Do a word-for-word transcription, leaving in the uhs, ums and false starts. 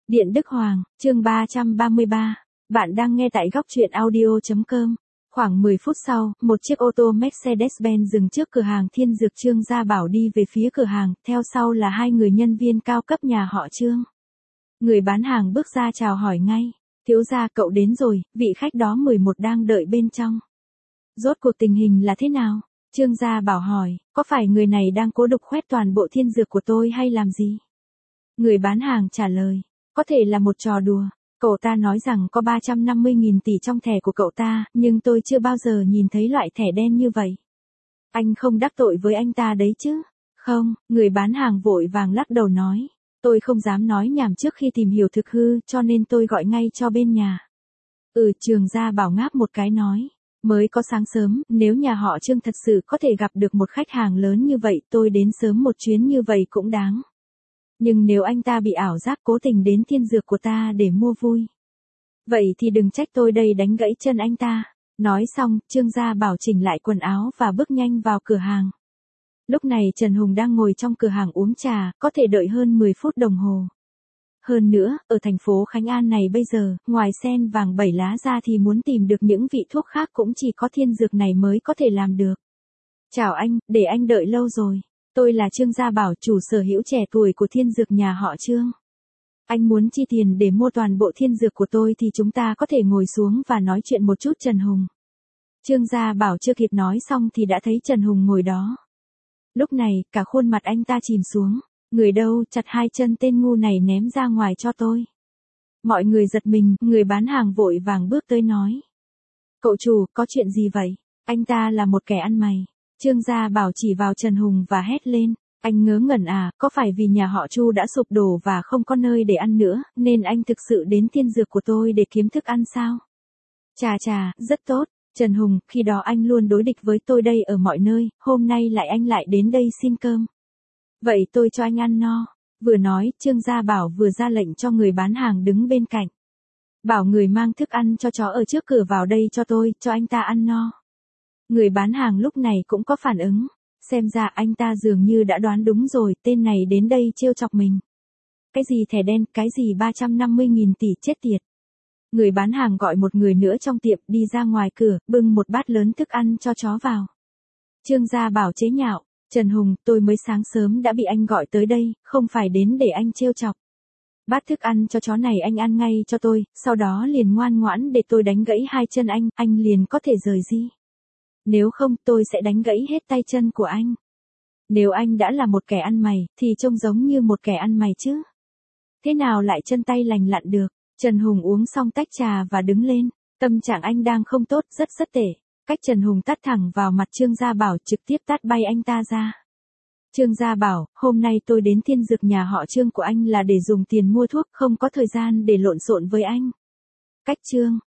Điện Đức Hoàng, chương ba trăm ba mươi ba. Bạn đang nghe tại góc truyện audio chấm com. Khoảng mười phút sau, một chiếc ô tô Mercedes-Benz dừng trước cửa hàng Thiên Dược Trương Gia Bảo đi về phía cửa hàng, theo sau là hai người nhân viên cao cấp nhà họ Trương. Người bán hàng bước ra chào hỏi ngay. Thiếu gia, cậu đến rồi, vị khách đó mười một đang đợi bên trong. Rốt cuộc tình hình là thế nào? Trương Gia Bảo hỏi, có phải người này đang cố đục khoét toàn bộ thiên dược của tôi hay làm gì? Người bán hàng trả lời, có thể là một trò đùa. Cậu ta nói rằng có ba trăm năm mươi nghìn tỷ trong thẻ của cậu ta, nhưng tôi chưa bao giờ nhìn thấy loại thẻ đen như vậy. Anh không đắc tội với anh ta đấy chứ? Không, người bán hàng vội vàng lắc đầu nói. Tôi không dám nói nhảm trước khi tìm hiểu thực hư, cho nên tôi gọi ngay cho bên nhà. Ừ, Trương Gia Bảo ngáp một cái nói. Mới có sáng sớm, nếu nhà họ Trương thật sự có thể gặp được một khách hàng lớn như vậy, tôi đến sớm một chuyến như vậy cũng đáng. Nhưng nếu anh ta bị ảo giác cố tình đến thiên dược của ta để mua vui, vậy thì đừng trách tôi đây đánh gãy chân anh ta. Nói xong, Trương Gia Bảo chỉnh lại quần áo và bước nhanh vào cửa hàng. Lúc này Trần Hùng đang ngồi trong cửa hàng uống trà, có thể đợi hơn mười phút đồng hồ. Hơn nữa, ở thành phố Khánh An này bây giờ, ngoài sen vàng bảy lá ra thì muốn tìm được những vị thuốc khác cũng chỉ có thiên dược này mới có thể làm được. Chào anh, để anh đợi lâu rồi. Tôi là Trương Gia Bảo, chủ sở hữu trẻ tuổi của thiên dược nhà họ Trương. Anh muốn chi tiền để mua toàn bộ thiên dược của tôi thì chúng ta có thể ngồi xuống và nói chuyện một chút. Trần Hùng. Trương Gia Bảo chưa kịp nói xong thì đã thấy Trần Hùng ngồi đó. Lúc này, cả khuôn mặt anh ta chìm xuống. Người đâu, chặt hai chân tên ngu này ném ra ngoài cho tôi. Mọi người giật mình, người bán hàng vội vàng bước tới nói. Cậu chủ, có chuyện gì vậy? Anh ta là một kẻ ăn mày. Trương Gia Bảo chỉ vào Trần Hùng và hét lên. Anh ngớ ngẩn à, có phải vì nhà họ Chu đã sụp đổ và không có nơi để ăn nữa, nên anh thực sự đến thiên dược của tôi để kiếm thức ăn sao? Chà chà, rất tốt. Trần Hùng, khi đó anh luôn đối địch với tôi đây ở mọi nơi, hôm nay lại anh lại đến đây xin cơm. Vậy tôi cho anh ăn no. Vừa nói, Trương Gia Bảo vừa ra lệnh cho người bán hàng đứng bên cạnh. Bảo người mang thức ăn cho chó ở trước cửa vào đây cho tôi, cho anh ta ăn no. Người bán hàng lúc này cũng có phản ứng. Xem ra anh ta dường như đã đoán đúng rồi, tên này đến đây trêu chọc mình. Cái gì thẻ đen, cái gì ba trăm năm mươi nghìn tỷ, chết tiệt. Người bán hàng gọi một người nữa trong tiệm đi ra ngoài cửa, bưng một bát lớn thức ăn cho chó vào. Trương Gia Bảo chế nhạo. Trần Hùng, tôi mới sáng sớm đã bị anh gọi tới đây, không phải đến để anh trêu chọc. Bát thức ăn cho chó này anh ăn ngay cho tôi, sau đó liền ngoan ngoãn để tôi đánh gãy hai chân anh, anh liền có thể rời đi. Nếu không, tôi sẽ đánh gãy hết tay chân của anh. Nếu anh đã là một kẻ ăn mày, thì trông giống như một kẻ ăn mày chứ. Thế nào lại chân tay lành lặn được? Trần Hùng uống xong tách trà và đứng lên. Tâm trạng anh đang không tốt, rất rất tệ. Cách Trần Hùng tát thẳng vào mặt Trương Gia Bảo, trực tiếp tát bay anh ta ra. Trương Gia Bảo, hôm nay tôi đến thiên dược nhà họ Trương của anh là để dùng tiền mua thuốc, không có thời gian để lộn xộn với anh. Cách Trương